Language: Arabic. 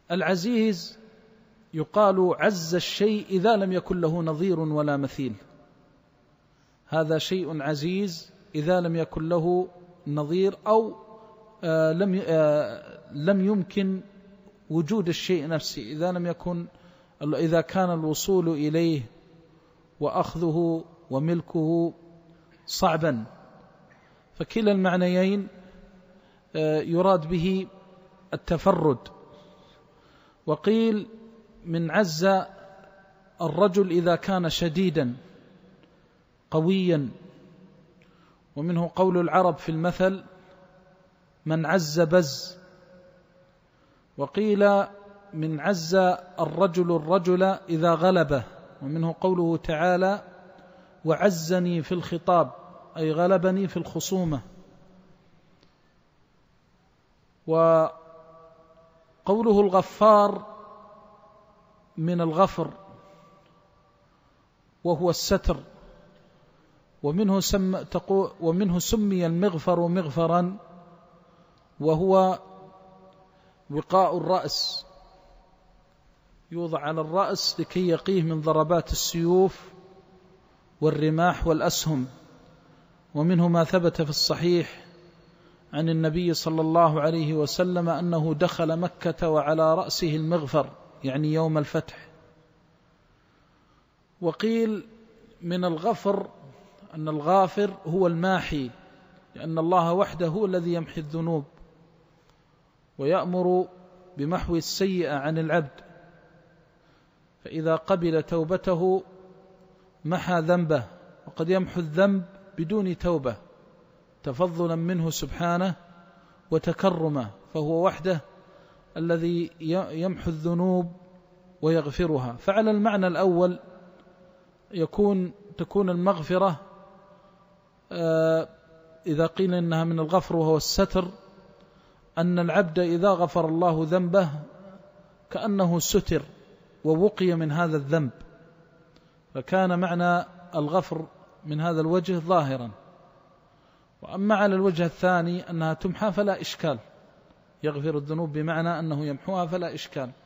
العزيز يقال عز الشيء إذا لم يكن له نظير ولا مثيل، هذا شيء عزيز إذا لم يكن له نظير أو لم يمكن وجود الشيء نفسه، إذا كان الوصول إليه وأخذه وملكه صعبا، فكلا المعنيين يراد به التفرد. وقيل من عز الرجل إذا كان شديدا قويا، ومنه قول العرب في المثل من عز بز. وقيل من عز الرجل إذا غلبه، ومنه قوله تعالى وعزني في الخطاب، أي غلبني في الخصومة. وقوله الغفار من الغفر وهو الستر، ومنه سمي المغفر مغفرا، وهو وقاء الرأس، يوضع على الرأس لكي يقيه من ضربات السيوف والرماح والأسهم. ومنه ما ثبت في الصحيح عن النبي صلى الله عليه وسلم أنه دخل مكة وعلى رأسه المغفر، يعني يوم الفتح. وقيل من الغفر أن الغافر هو الماحي، لأن الله وحده هو الذي يمحي الذنوب ويأمر بمحو السيئة عن العبد، فإذا قبل توبته محى ذنبه، وقد يمحو الذنب بدون توبة تفضلا منه سبحانه وتكرمه، فهو وحده الذي يمحو الذنوب ويغفرها. فعلى المعنى الأول تكون المغفرة إذا قيل إنها من الغفر وهو الستر، أن العبد إذا غفر الله ذنبه كأنه ستر ووقي من هذا الذنب، فكان معنى الغفر من هذا الوجه ظاهرا. وأما على الوجه الثاني أنها تمحى فلا إشكال، يغفر الذنوب بمعنى أنه يمحوها فلا إشكال.